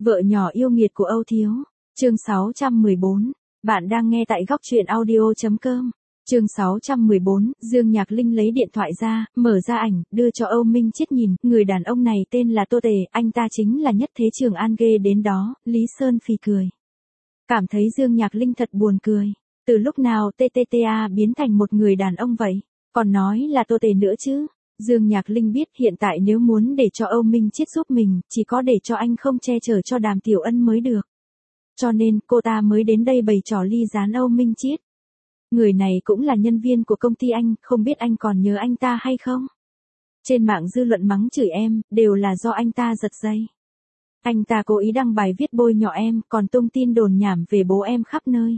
Vợ nhỏ yêu nghiệt của Âu Thiếu. Chương 614. Bạn đang nghe tại góc truyện audio.com. Chương 614, Dương Nhạc Linh lấy điện thoại ra, mở ra ảnh, đưa cho Âu Minh Chiết nhìn, người đàn ông này tên là Tô Tề, anh ta chính là nhất thế Trường An ghê đến đó, Lý Sơn phì cười. Cảm thấy Dương Nhạc Linh thật buồn cười. Từ lúc nào TTTA biến thành một người đàn ông vậy? Còn nói là Tô Tề nữa chứ? Dương Nhạc Linh biết hiện tại nếu muốn để cho Âu Minh Chiết giúp mình, chỉ có để cho anh không che chở cho Đàm Tiểu Ân mới được. Cho nên, cô ta mới đến đây bày trò ly gián Âu Minh Chiết. Người này cũng là nhân viên của công ty anh, không biết anh còn nhớ anh ta hay không? Trên mạng dư luận mắng chửi em, đều là do anh ta giật dây. Anh ta cố ý đăng bài viết bôi nhọ em, còn tung tin đồn nhảm về bố em khắp nơi.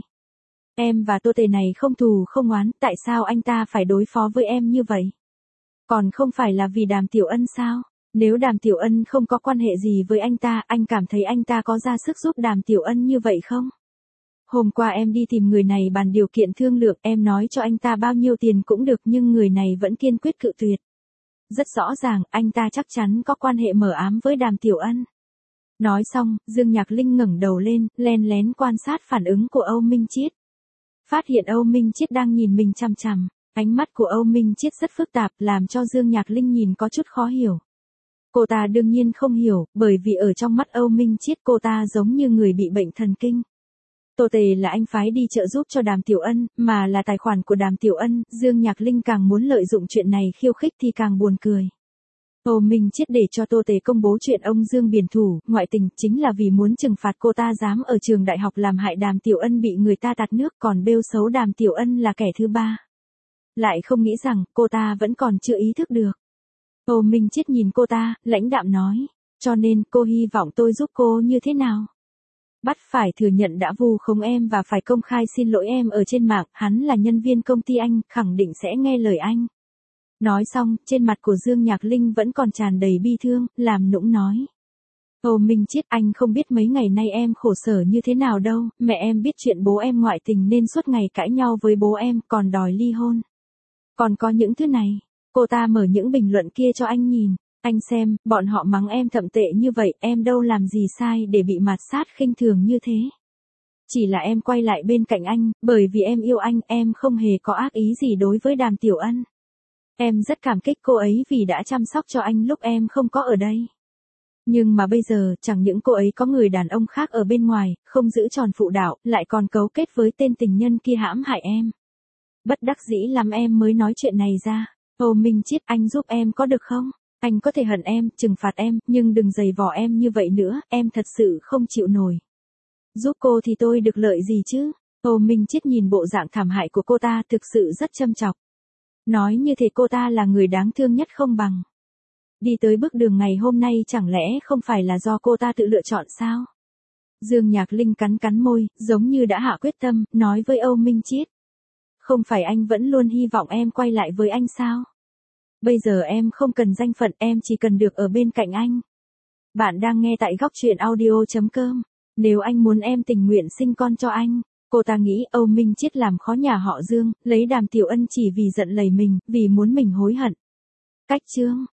Em và Tô Tề này không thù không oán, tại sao anh ta phải đối phó với em như vậy? Còn không phải là vì Đàm Tiểu Ân sao? Nếu Đàm Tiểu Ân không có quan hệ gì với anh ta, anh cảm thấy anh ta có ra sức giúp Đàm Tiểu Ân như vậy không? Hôm qua em đi tìm người này bàn điều kiện thương lượng, em nói cho anh ta bao nhiêu tiền cũng được nhưng người này vẫn kiên quyết cự tuyệt. Rất rõ ràng, anh ta chắc chắn có quan hệ mờ ám với Đàm Tiểu Ân. Nói xong, Dương Nhạc Linh ngẩng đầu lên, len lén quan sát phản ứng của Âu Minh Chiết. Phát hiện Âu Minh Chiết đang nhìn mình chằm chằm. Ánh mắt của Âu Minh Chiết rất phức tạp, làm cho Dương Nhạc Linh nhìn có chút khó hiểu. Cô ta đương nhiên không hiểu, bởi vì ở trong mắt Âu Minh Chiết cô ta giống như người bị bệnh thần kinh. Tô Tề là anh phái đi trợ giúp cho Đàm Tiểu Ân, mà là tài khoản của Đàm Tiểu Ân, Dương Nhạc Linh càng muốn lợi dụng chuyện này khiêu khích thì càng buồn cười. Âu Minh Chiết để cho Tô Tề công bố chuyện ông Dương biển thủ, ngoại tình, chính là vì muốn trừng phạt cô ta dám ở trường đại học làm hại Đàm Tiểu Ân bị người ta tạt nước, còn bêu xấu Đàm Tiểu Ân là kẻ thứ ba. Lại không nghĩ rằng, cô ta vẫn còn chưa ý thức được. Âu Minh Chiết nhìn cô ta, lãnh đạm nói, cho nên cô hy vọng tôi giúp cô như thế nào? Bắt phải thừa nhận đã vu khống em và phải công khai xin lỗi em ở trên mạng, hắn là nhân viên công ty anh, khẳng định sẽ nghe lời anh. Nói xong, trên mặt của Dương Nhạc Linh vẫn còn tràn đầy bi thương, làm nũng nói. Âu Minh Chiết, anh không biết mấy ngày nay em khổ sở như thế nào đâu, mẹ em biết chuyện bố em ngoại tình nên suốt ngày cãi nhau với bố em, còn đòi ly hôn. Còn có những thứ này, cô ta mở những bình luận kia cho anh nhìn. Anh xem, bọn họ mắng em thậm tệ như vậy, em đâu làm gì sai để bị mạt sát khinh thường như thế. Chỉ là em quay lại bên cạnh anh, bởi vì em yêu anh, em không hề có ác ý gì đối với Đàm Tiểu Ân. Em rất cảm kích cô ấy vì đã chăm sóc cho anh lúc em không có ở đây. Nhưng mà bây giờ, chẳng những cô ấy có người đàn ông khác ở bên ngoài, không giữ tròn phụ đạo, lại còn cấu kết với tên tình nhân kia hãm hại em. Bất đắc dĩ lắm em mới nói chuyện này ra. Âu Minh Chiết, anh giúp em có được không? Anh có thể hận em, trừng phạt em, nhưng đừng giày vò em như vậy nữa, em thật sự không chịu nổi. Giúp cô thì tôi được lợi gì chứ? Âu Minh Chiết nhìn bộ dạng thảm hại của cô ta thực sự rất châm chọc. Nói như thế cô ta là người đáng thương nhất không bằng. Đi tới bước đường ngày hôm nay chẳng lẽ không phải là do cô ta tự lựa chọn sao? Dương Nhạc Linh cắn cắn môi, giống như đã hạ quyết tâm, nói với Âu Minh Chiết. Không phải anh vẫn luôn hy vọng em quay lại với anh sao? Bây giờ em không cần danh phận, em chỉ cần được ở bên cạnh anh. Bạn đang nghe tại góc truyện audio.com. Nếu anh muốn em tình nguyện sinh con cho anh. Cô ta nghĩ Âu Minh Chiết làm khó nhà họ Dương, lấy Đàm Tiểu Ân chỉ vì giận lầy mình, vì muốn mình hối hận. Cách chương.